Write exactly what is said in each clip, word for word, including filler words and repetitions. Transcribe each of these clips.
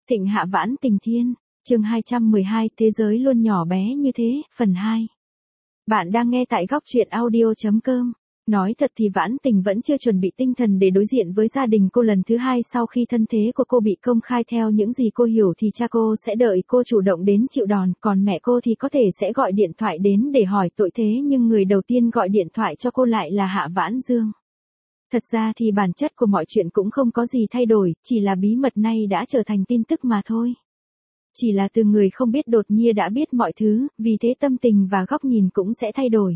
Thịnh hạ vãn tình thiên, chương hai trăm mười hai, thế giới luôn nhỏ bé như thế, phần hai. Bạn đang nghe tại góc truyện audio chấm com. Nói thật thì Vãn Tình vẫn chưa chuẩn bị tinh thần để đối diện với gia đình cô lần thứ hai sau khi thân thế của cô bị công khai. Theo những gì cô hiểu thì cha cô sẽ đợi cô chủ động đến chịu đòn, còn mẹ cô thì có thể sẽ gọi điện thoại đến để hỏi tội, thế nhưng người đầu tiên gọi điện thoại cho cô lại là Hạ Vãn Dương. Thật ra thì bản chất của mọi chuyện cũng không có gì thay đổi, chỉ là bí mật này đã trở thành tin tức mà thôi. Chỉ là từ người không biết đột nhiên đã biết mọi thứ, vì thế tâm tình và góc nhìn cũng sẽ thay đổi.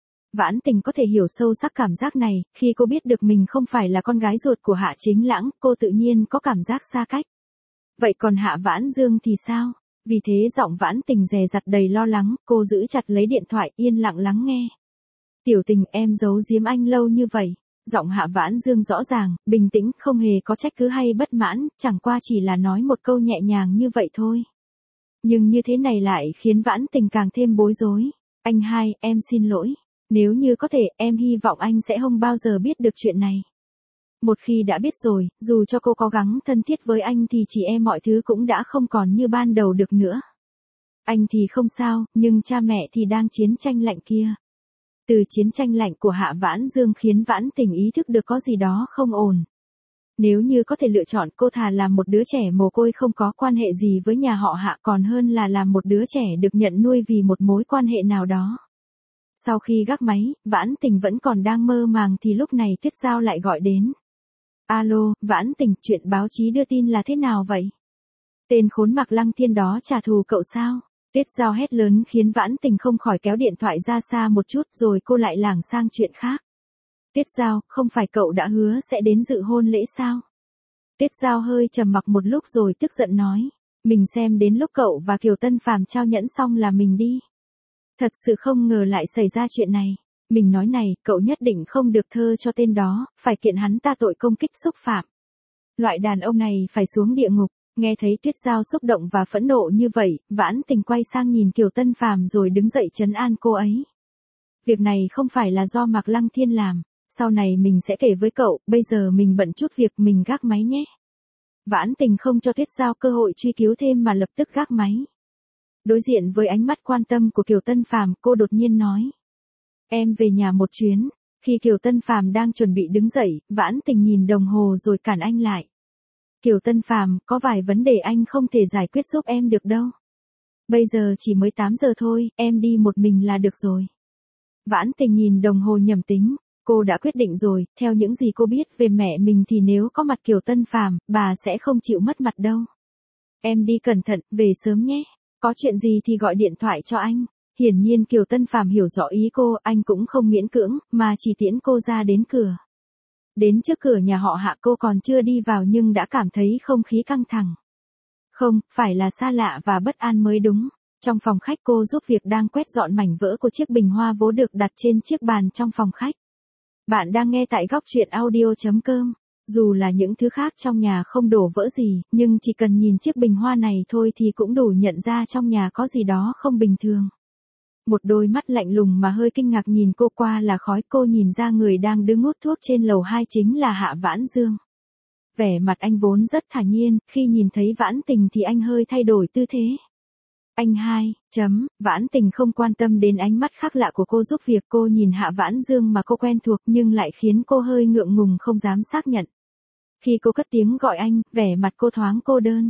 Vãn Tình có thể hiểu sâu sắc cảm giác này, khi cô biết được mình không phải là con gái ruột của Hạ Chính Lãng, cô tự nhiên có cảm giác xa cách. Vậy còn Hạ Vãn Dương thì sao? Vì thế giọng Vãn Tình dè dặt đầy lo lắng, cô giữ chặt lấy điện thoại, yên lặng lắng nghe. Tiểu Tình, em giấu giếm anh lâu như vậy. Giọng Hạ Vãn Dương rõ ràng, bình tĩnh, không hề có trách cứ hay bất mãn, chẳng qua chỉ là nói một câu nhẹ nhàng như vậy thôi. Nhưng như thế này lại khiến Vãn Tình càng thêm bối rối. Anh hai, em xin lỗi. Nếu như có thể, em hy vọng anh sẽ không bao giờ biết được chuyện này. Một khi đã biết rồi, dù cho cô cố gắng thân thiết với anh thì chỉ e mọi thứ cũng đã không còn như ban đầu được nữa. Anh thì không sao, nhưng cha mẹ thì đang chiến tranh lạnh kia. Từ chiến tranh lạnh của Hạ Vãn Dương khiến Vãn Tình ý thức được có gì đó không ổn. Nếu như có thể lựa chọn, cô thà làm một đứa trẻ mồ côi không có quan hệ gì với nhà họ Hạ còn hơn là làm một đứa trẻ được nhận nuôi vì một mối quan hệ nào đó. Sau khi gác máy, Vãn Tình vẫn còn đang mơ màng thì lúc này Tuyết Giao lại gọi đến. Alo, Vãn Tình, chuyện báo chí đưa tin là thế nào vậy? Tên khốn Mạc Lăng Thiên đó trả thù cậu sao? Tuyết Giao hét lớn khiến Vãn Tình không khỏi kéo điện thoại ra xa một chút, rồi cô lại lảng sang chuyện khác. Tuyết Giao, không phải cậu đã hứa sẽ đến dự hôn lễ sao? Tuyết Giao hơi trầm mặc một lúc rồi tức giận nói. Mình xem đến lúc cậu và Kiều Tân Phàm trao nhẫn xong là mình đi. Thật sự không ngờ lại xảy ra chuyện này. Mình nói này, cậu nhất định không được thơ cho tên đó, phải kiện hắn ta tội công kích xúc phạm. Loại đàn ông này phải xuống địa ngục. Nghe thấy Tuyết Giao xúc động và phẫn nộ như vậy, Vãn Tình quay sang nhìn Kiều Tân Phàm rồi đứng dậy trấn an cô ấy. Việc này không phải là do Mạc Lăng Thiên làm, sau này mình sẽ kể với cậu, bây giờ mình bận chút việc, mình gác máy nhé. Vãn Tình không cho Tuyết Giao cơ hội truy cứu thêm mà lập tức gác máy. Đối diện với ánh mắt quan tâm của Kiều Tân Phàm, cô đột nhiên nói. Em về nhà một chuyến. Khi Kiều Tân Phàm đang chuẩn bị đứng dậy, Vãn Tình nhìn đồng hồ rồi cản anh lại. Kiều Tân Phàm, có vài vấn đề anh không thể giải quyết giúp em được đâu. Bây giờ chỉ mới tám giờ thôi, em đi một mình là được rồi. Vãn Tình nhìn đồng hồ nhẩm tính, cô đã quyết định rồi, theo những gì cô biết về mẹ mình thì nếu có mặt Kiều Tân Phàm, bà sẽ không chịu mất mặt đâu. Em đi cẩn thận, về sớm nhé. Có chuyện gì thì gọi điện thoại cho anh. Hiển nhiên Kiều Tân Phàm hiểu rõ ý cô, anh cũng không miễn cưỡng, mà chỉ tiễn cô ra đến cửa. Đến trước cửa nhà họ Hạ, cô còn chưa đi vào nhưng đã cảm thấy không khí căng thẳng. Không, phải là xa lạ và bất an mới đúng. Trong phòng khách, cô giúp việc đang quét dọn mảnh vỡ của chiếc bình hoa vố được đặt trên chiếc bàn trong phòng khách. Bạn đang nghe tại góc truyện audio chấm com. Dù là những thứ khác trong nhà không đổ vỡ gì, nhưng chỉ cần nhìn chiếc bình hoa này thôi thì cũng đủ nhận ra trong nhà có gì đó không bình thường. Một đôi mắt lạnh lùng mà hơi kinh ngạc nhìn cô qua là khói, cô nhìn ra người đang đứng hút thuốc trên lầu hai chính là Hạ Vãn Dương. Vẻ mặt anh vốn rất thản nhiên, khi nhìn thấy Vãn Tình thì anh hơi thay đổi tư thế. Anh hai, chấm, Vãn Tình không quan tâm đến ánh mắt khác lạ của cô giúp việc, cô nhìn Hạ Vãn Dương mà cô quen thuộc nhưng lại khiến cô hơi ngượng ngùng không dám xác nhận. Khi cô cất tiếng gọi anh, vẻ mặt cô thoáng cô đơn.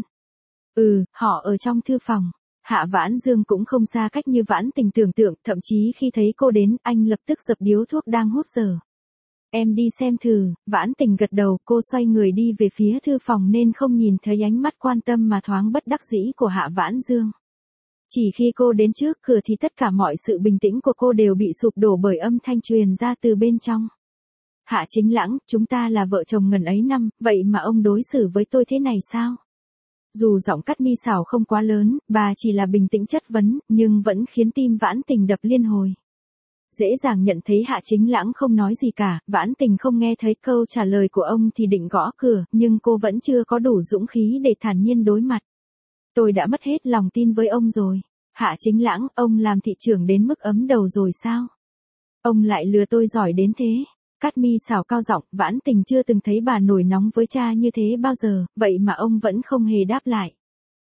Ừ, họ ở trong thư phòng. Hạ Vãn Dương cũng không xa cách như Vãn Tình tưởng tượng, thậm chí khi thấy cô đến, anh lập tức dập điếu thuốc đang hút dở. Em đi xem thử. Vãn Tình gật đầu, cô xoay người đi về phía thư phòng nên không nhìn thấy ánh mắt quan tâm mà thoáng bất đắc dĩ của Hạ Vãn Dương. Chỉ khi cô đến trước cửa thì tất cả mọi sự bình tĩnh của cô đều bị sụp đổ bởi âm thanh truyền ra từ bên trong. Hạ Chính Lãng, chúng ta là vợ chồng ngần ấy năm, vậy mà ông đối xử với tôi thế này sao? Dù giọng cắt mi xảo không quá lớn, bà chỉ là bình tĩnh chất vấn, nhưng vẫn khiến tim Vãn Tình đập liên hồi. Dễ dàng nhận thấy Hạ Chính Lãng không nói gì cả, Vãn Tình không nghe thấy câu trả lời của ông thì định gõ cửa, nhưng cô vẫn chưa có đủ dũng khí để thản nhiên đối mặt. Tôi đã mất hết lòng tin với ông rồi. Hạ Chính Lãng, ông làm thị trưởng đến mức ấm đầu rồi sao? Ông lại lừa tôi giỏi đến thế. Cát mi xảo cao giọng, Vãn Tình chưa từng thấy bà nổi nóng với cha như thế bao giờ, vậy mà ông vẫn không hề đáp lại.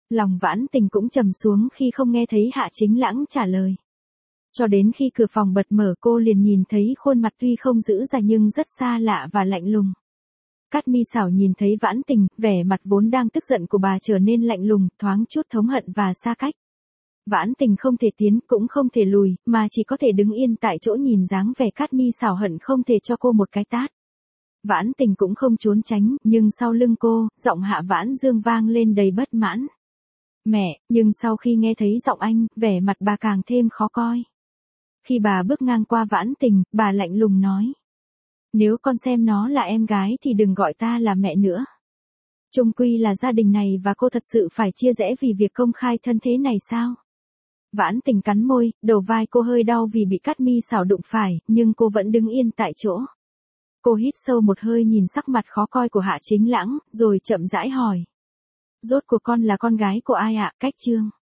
Lòng Vãn Tình cũng trầm xuống khi không nghe thấy Hạ Chính Lãng trả lời. Cho đến khi cửa phòng bật mở cô liền nhìn thấy khuôn mặt tuy không dữ dằn nhưng rất xa lạ và lạnh lùng. Cát Mi Sảo nhìn thấy Vãn Tình, vẻ mặt vốn đang tức giận của bà trở nên lạnh lùng, thoáng chút thống hận và xa cách. Vãn Tình không thể tiến, cũng không thể lùi, mà chỉ có thể đứng yên tại chỗ nhìn dáng vẻ Cát Mi Sảo hận không thể cho cô một cái tát. Vãn Tình cũng không trốn tránh, nhưng sau lưng cô, giọng Hạ Vãn Dương vang lên đầy bất mãn. Mẹ, nhưng sau khi nghe thấy giọng anh, vẻ mặt bà càng thêm khó coi. Khi bà bước ngang qua Vãn Tình, bà lạnh lùng nói. Nếu con xem nó là em gái thì đừng gọi ta là mẹ nữa. Chung quy là gia đình này và cô thật sự phải chia rẽ vì việc công khai thân thế này sao? Vãn Tình cắn môi, đầu vai cô hơi đau vì bị Cát Mi Sảo đụng phải, nhưng cô vẫn đứng yên tại chỗ. Cô hít sâu một hơi nhìn sắc mặt khó coi của Hạ Chính Lãng, rồi chậm rãi hỏi. Rốt cuộc con là con gái của ai ạ? Cách Trương.